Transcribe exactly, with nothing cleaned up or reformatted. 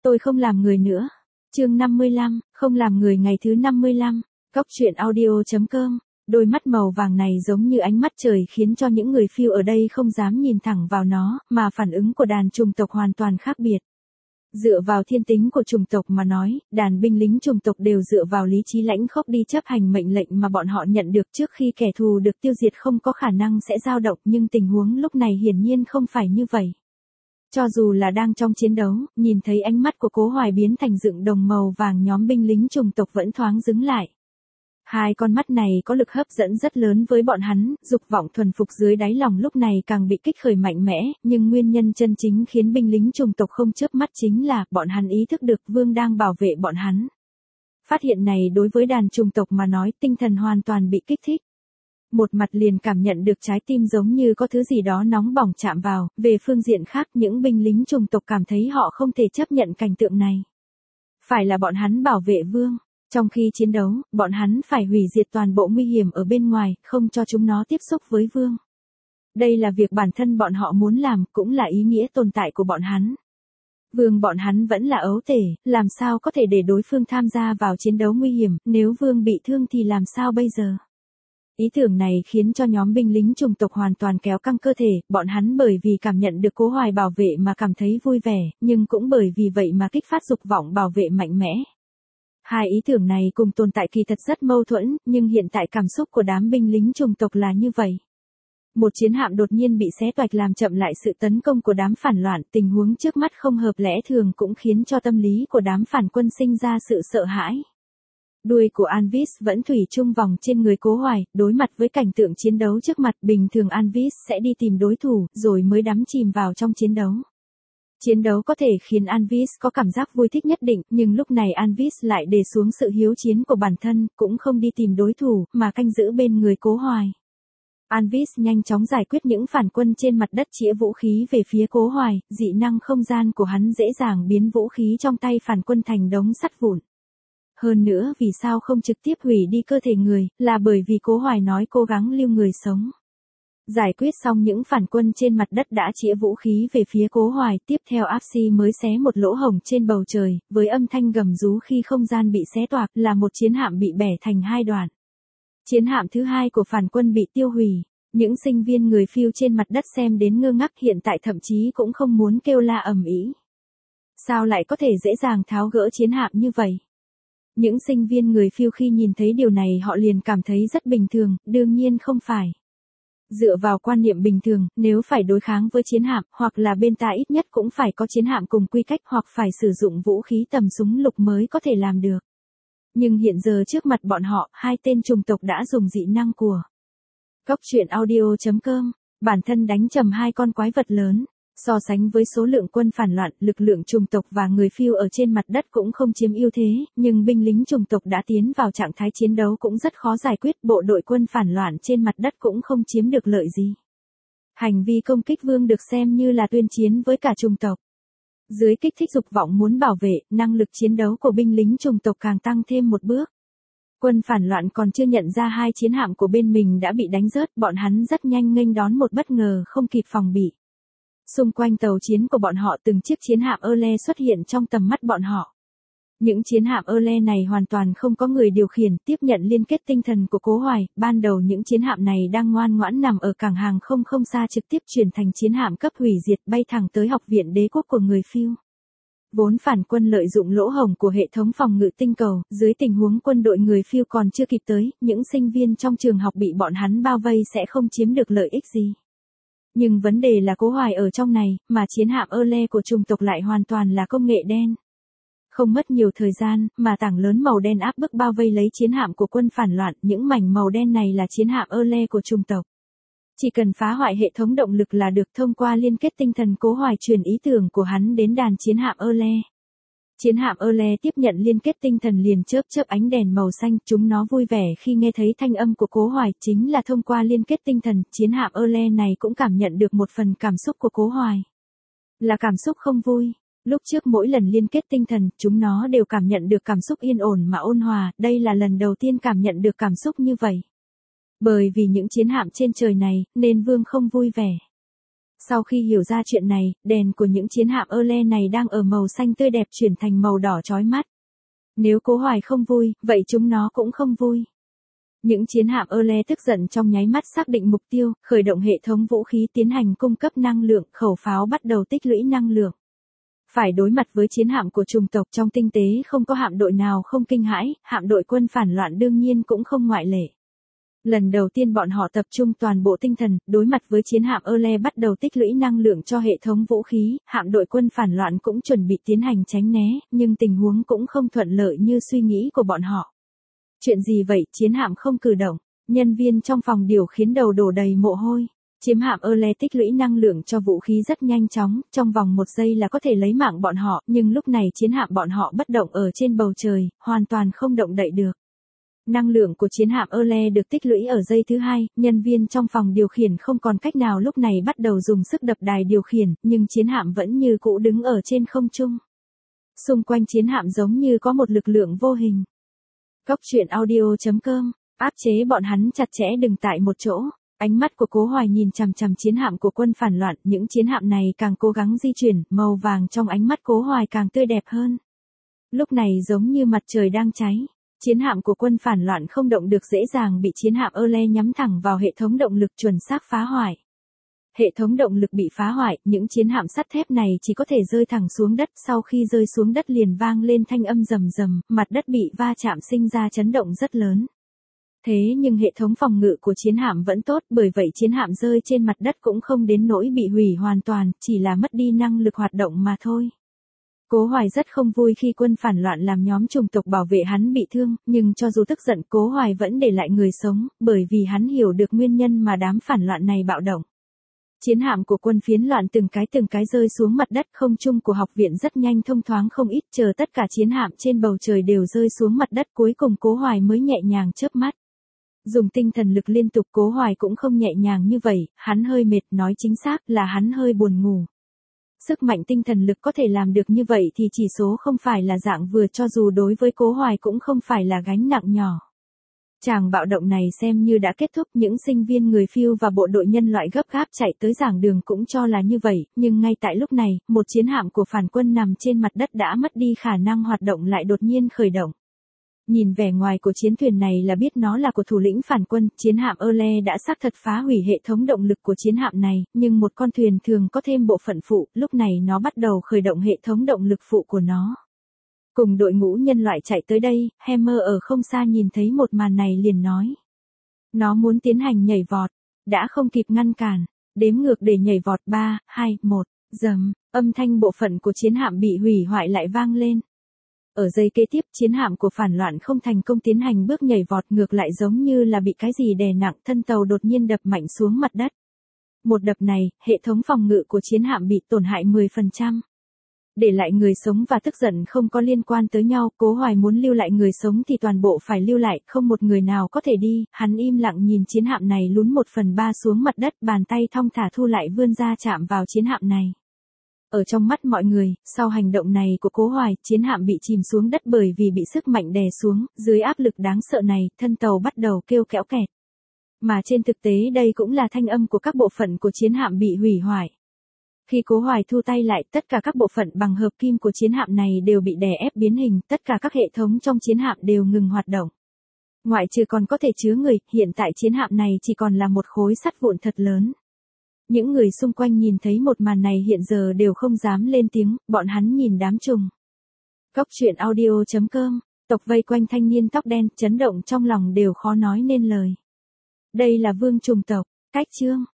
Tôi không làm người nữa. Chương năm mươi lăm, không làm người ngày thứ năm mươi lăm. Góc truyện audio chấm com. Đôi mắt màu vàng này giống như ánh mắt trời khiến cho những người phiêu ở đây không dám nhìn thẳng vào nó, mà phản ứng của đàn chủng tộc hoàn toàn khác biệt. Dựa vào thiên tính của chủng tộc mà nói, đàn binh lính chủng tộc đều dựa vào lý trí lãnh khốc đi chấp hành mệnh lệnh mà bọn họ nhận được trước khi kẻ thù được tiêu diệt không có khả năng sẽ dao động, nhưng tình huống lúc này hiển nhiên không phải như vậy. Cho dù là đang trong chiến đấu, nhìn thấy ánh mắt của Cố Hoài biến thành dựng đồng màu vàng, nhóm binh lính chủng tộc vẫn thoáng dừng lại. Hai con mắt này có lực hấp dẫn rất lớn với bọn hắn, dục vọng thuần phục dưới đáy lòng lúc này càng bị kích khởi mạnh mẽ, nhưng nguyên nhân chân chính khiến binh lính chủng tộc không chớp mắt chính là bọn hắn ý thức được Vương đang bảo vệ bọn hắn. Phát hiện này đối với đàn chủng tộc mà nói, tinh thần hoàn toàn bị kích thích. Một mặt liền cảm nhận được trái tim giống như có thứ gì đó nóng bỏng chạm vào, về phương diện khác những binh lính chủng tộc cảm thấy họ không thể chấp nhận cảnh tượng này. Phải là bọn hắn bảo vệ Vương. Trong khi chiến đấu, bọn hắn phải hủy diệt toàn bộ nguy hiểm ở bên ngoài, không cho chúng nó tiếp xúc với Vương. Đây là việc bản thân bọn họ muốn làm, cũng là ý nghĩa tồn tại của bọn hắn. Vương bọn hắn vẫn là ấu tể, làm sao có thể để đối phương tham gia vào chiến đấu nguy hiểm, nếu Vương bị thương thì làm sao bây giờ? Ý tưởng này khiến cho nhóm binh lính chủng tộc hoàn toàn kéo căng cơ thể, bọn hắn bởi vì cảm nhận được Cố Hoài bảo vệ mà cảm thấy vui vẻ, nhưng cũng bởi vì vậy mà kích phát dục vọng bảo vệ mạnh mẽ. Hai ý tưởng này cùng tồn tại kỳ thật rất mâu thuẫn, nhưng hiện tại cảm xúc của đám binh lính chủng tộc là như vậy. Một chiến hạm đột nhiên bị xé toạch làm chậm lại sự tấn công của đám phản loạn, tình huống trước mắt không hợp lẽ thường cũng khiến cho tâm lý của đám phản quân sinh ra sự sợ hãi. Đuôi của Anvis vẫn thủy chung vòng trên người Cố Hoài, đối mặt với cảnh tượng chiến đấu trước mặt, bình thường Anvis sẽ đi tìm đối thủ, rồi mới đắm chìm vào trong chiến đấu. Chiến đấu có thể khiến Anvis có cảm giác vui thích nhất định, nhưng lúc này Anvis lại để xuống sự hiếu chiến của bản thân, cũng không đi tìm đối thủ, mà canh giữ bên người Cố Hoài. Anvis nhanh chóng giải quyết những phản quân trên mặt đất chĩa vũ khí về phía Cố Hoài, dị năng không gian của hắn dễ dàng biến vũ khí trong tay phản quân thành đống sắt vụn. Hơn nữa vì sao không trực tiếp hủy đi cơ thể người, là bởi vì Cố Hoài nói cố gắng lưu người sống. Giải quyết xong những phản quân trên mặt đất đã chĩa vũ khí về phía Cố Hoài, tiếp theo Apsi mới xé một lỗ hổng trên bầu trời, với âm thanh gầm rú khi không gian bị xé toạc, là một chiến hạm bị bẻ thành hai đoạn. Chiến hạm thứ hai của phản quân bị tiêu hủy, những sinh viên người phiêu trên mặt đất xem đến ngơ ngác, hiện tại thậm chí cũng không muốn kêu la ầm ĩ. Sao lại có thể dễ dàng tháo gỡ chiến hạm như vậy? Những sinh viên người phiêu khi nhìn thấy điều này họ liền cảm thấy rất bình thường, đương nhiên không phải. Dựa vào quan niệm bình thường, nếu phải đối kháng với chiến hạm, hoặc là bên ta ít nhất cũng phải có chiến hạm cùng quy cách, hoặc phải sử dụng vũ khí tầm súng lục mới có thể làm được. Nhưng hiện giờ trước mặt bọn họ, hai tên chủng tộc đã dùng dị năng của Góc truyện audio chấm com, bản thân đánh trầm hai con quái vật lớn. So sánh với số lượng quân phản loạn, lực lượng chủng tộc và người phiêu ở trên mặt đất cũng không chiếm ưu thế, nhưng binh lính chủng tộc đã tiến vào trạng thái chiến đấu cũng rất khó giải quyết, bộ đội quân phản loạn trên mặt đất cũng không chiếm được lợi gì. Hành vi công kích Vương được xem như là tuyên chiến với cả chủng tộc. Dưới kích thích dục vọng muốn bảo vệ, năng lực chiến đấu của binh lính chủng tộc càng tăng thêm một bước. Quân phản loạn còn chưa nhận ra hai chiến hạm của bên mình đã bị đánh rớt, bọn hắn rất nhanh nghênh đón một bất ngờ không kịp phòng bị. Xung quanh tàu chiến của bọn họ từng chiếc chiến hạm Erle xuất hiện trong tầm mắt bọn họ. Những chiến hạm Erle này hoàn toàn không có người điều khiển, tiếp nhận liên kết tinh thần của Cố Hoài, ban đầu những chiến hạm này đang ngoan ngoãn nằm ở cảng hàng không không xa, trực tiếp chuyển thành chiến hạm cấp hủy diệt bay thẳng tới học viện đế quốc của người phiêu. Vốn phản quân lợi dụng lỗ hổng của hệ thống phòng ngự tinh cầu, dưới tình huống quân đội người phiêu còn chưa kịp tới, những sinh viên trong trường học bị bọn hắn bao vây sẽ không chiếm được lợi ích gì. Nhưng vấn đề là Cố Hoài ở trong này, mà chiến hạm Erle của chủng tộc lại hoàn toàn là công nghệ đen. Không mất nhiều thời gian, mà tảng lớn màu đen áp bức bao vây lấy chiến hạm của quân phản loạn, những mảnh màu đen này là chiến hạm Erle của chủng tộc. Chỉ cần phá hoại hệ thống động lực là được, thông qua liên kết tinh thần Cố Hoài truyền ý tưởng của hắn đến đàn chiến hạm Erle. Chiến hạm Erle tiếp nhận liên kết tinh thần liền chớp chớp ánh đèn màu xanh, chúng nó vui vẻ khi nghe thấy thanh âm của Cố Hoài, chính là thông qua liên kết tinh thần, chiến hạm Erle này cũng cảm nhận được một phần cảm xúc của Cố Hoài. Là cảm xúc không vui. Lúc trước mỗi lần liên kết tinh thần, chúng nó đều cảm nhận được cảm xúc yên ổn mà ôn hòa, đây là lần đầu tiên cảm nhận được cảm xúc như vậy. Bởi vì những chiến hạm trên trời này, nên Vương không vui vẻ. Sau khi hiểu ra chuyện này, đèn của những chiến hạm Erle này đang ở màu xanh tươi đẹp chuyển thành màu đỏ chói mắt. Nếu Cố Hoài không vui, vậy chúng nó cũng không vui. Những chiến hạm Erle tức giận trong nháy mắt xác định mục tiêu, khởi động hệ thống vũ khí tiến hành cung cấp năng lượng, khẩu pháo bắt đầu tích lũy năng lượng. Phải đối mặt với chiến hạm của chủng tộc trong tinh tế không có hạm đội nào không kinh hãi, hạm đội quân phản loạn đương nhiên cũng không ngoại lệ. Lần đầu tiên bọn họ tập trung toàn bộ tinh thần, đối mặt với chiến hạm Erle bắt đầu tích lũy năng lượng cho hệ thống vũ khí, hạm đội quân phản loạn cũng chuẩn bị tiến hành tránh né, nhưng tình huống cũng không thuận lợi như suy nghĩ của bọn họ. Chuyện gì vậy, chiến hạm không cử động, nhân viên trong phòng điều khiến đầu đổ đầy mồ hôi. Chiếm hạm Erle tích lũy năng lượng cho vũ khí rất nhanh chóng, trong vòng một giây là có thể lấy mạng bọn họ, nhưng lúc này chiến hạm bọn họ bất động ở trên bầu trời, hoàn toàn không động đậy được. Năng lượng của chiến hạm Erle được tích lũy ở giây thứ hai, nhân viên trong phòng điều khiển không còn cách nào lúc này bắt đầu dùng sức đập đài điều khiển, nhưng chiến hạm vẫn như cũ đứng ở trên không trung. Xung quanh chiến hạm giống như có một lực lượng vô hình. Cốc truyện audio chấm com, áp chế bọn hắn chặt chẽ đừng tại một chỗ. Ánh mắt của Cố Hoài nhìn chằm chằm chiến hạm của quân phản loạn, những chiến hạm này càng cố gắng di chuyển, màu vàng trong ánh mắt Cố Hoài càng tươi đẹp hơn. Lúc này giống như mặt trời đang cháy, chiến hạm của quân phản loạn không động được dễ dàng bị chiến hạm Erle nhắm thẳng vào hệ thống động lực chuẩn xác phá hoại. Hệ thống động lực bị phá hoại, những chiến hạm sắt thép này chỉ có thể rơi thẳng xuống đất, sau khi rơi xuống đất liền vang lên thanh âm rầm rầm, mặt đất bị va chạm sinh ra chấn động rất lớn. Thế nhưng hệ thống phòng ngự của chiến hạm vẫn tốt, bởi vậy chiến hạm rơi trên mặt đất cũng không đến nỗi bị hủy hoàn toàn, chỉ là mất đi năng lực hoạt động mà thôi. Cố Hoài rất không vui khi quân phản loạn làm nhóm chủng tộc bảo vệ hắn bị thương, nhưng cho dù tức giận Cố Hoài vẫn để lại người sống, bởi vì hắn hiểu được nguyên nhân mà đám phản loạn này bạo động. Chiến hạm của quân phiến loạn từng cái từng cái rơi xuống mặt đất, không trung của học viện rất nhanh thông thoáng không ít, chờ tất cả chiến hạm trên bầu trời đều rơi xuống mặt đất, cuối cùng Cố Hoài mới nhẹ nhàng chớp mắt. Dùng tinh thần lực liên tục Cố Hoài cũng không nhẹ nhàng như vậy, hắn hơi mệt, nói chính xác là hắn hơi buồn ngủ. Sức mạnh tinh thần lực có thể làm được như vậy thì chỉ số không phải là dạng vừa, cho dù đối với Cố Hoài cũng không phải là gánh nặng nhỏ. Tràng bạo động này xem như đã kết thúc, những sinh viên người phiêu và bộ đội nhân loại gấp gáp chạy tới giảng đường cũng cho là như vậy, nhưng ngay tại lúc này, một chiến hạm của phản quân nằm trên mặt đất đã mất đi khả năng hoạt động lại đột nhiên khởi động. Nhìn vẻ ngoài của chiến thuyền này là biết nó là của thủ lĩnh phản quân, chiến hạm Erle đã xác thật phá hủy hệ thống động lực của chiến hạm này, nhưng một con thuyền thường có thêm bộ phận phụ, lúc này nó bắt đầu khởi động hệ thống động lực phụ của nó. Cùng đội ngũ nhân loại chạy tới đây, Hammer ở không xa nhìn thấy một màn này liền nói. Nó muốn tiến hành nhảy vọt, đã không kịp ngăn cản, đếm ngược để nhảy vọt ba, hai, một, dầm, âm thanh bộ phận của chiến hạm bị hủy hoại lại vang lên. Ở giây kế tiếp chiến hạm của phản loạn không thành công tiến hành bước nhảy vọt, ngược lại giống như là bị cái gì đè nặng, thân tàu đột nhiên đập mạnh xuống mặt đất. Một đập này, hệ thống phòng ngự của chiến hạm bị tổn hại mười phần trăm. Để lại người sống và tức giận không có liên quan tới nhau, Cố Hoài muốn lưu lại người sống thì toàn bộ phải lưu lại, không một người nào có thể đi, hắn im lặng nhìn chiến hạm này lún một phần ba xuống mặt đất, bàn tay thong thả thu lại vươn ra chạm vào chiến hạm này. Ở trong mắt mọi người, sau hành động này của Cố Hoài, chiến hạm bị chìm xuống đất bởi vì bị sức mạnh đè xuống, dưới áp lực đáng sợ này, thân tàu bắt đầu kêu kéo kẹt. Mà trên thực tế đây cũng là thanh âm của các bộ phận của chiến hạm bị hủy hoại. Khi Cố Hoài thu tay lại, tất cả các bộ phận bằng hợp kim của chiến hạm này đều bị đè ép biến hình, tất cả các hệ thống trong chiến hạm đều ngừng hoạt động. Ngoại trừ còn có thể chứa người, hiện tại chiến hạm này chỉ còn là một khối sắt vụn thật lớn. Những người xung quanh nhìn thấy một màn này hiện giờ đều không dám lên tiếng, bọn hắn nhìn đám trùng. Cốc truyện audio chấm com, tộc vây quanh thanh niên tóc đen, chấn động trong lòng đều khó nói nên lời. Đây là vương trùng tộc, cách chương.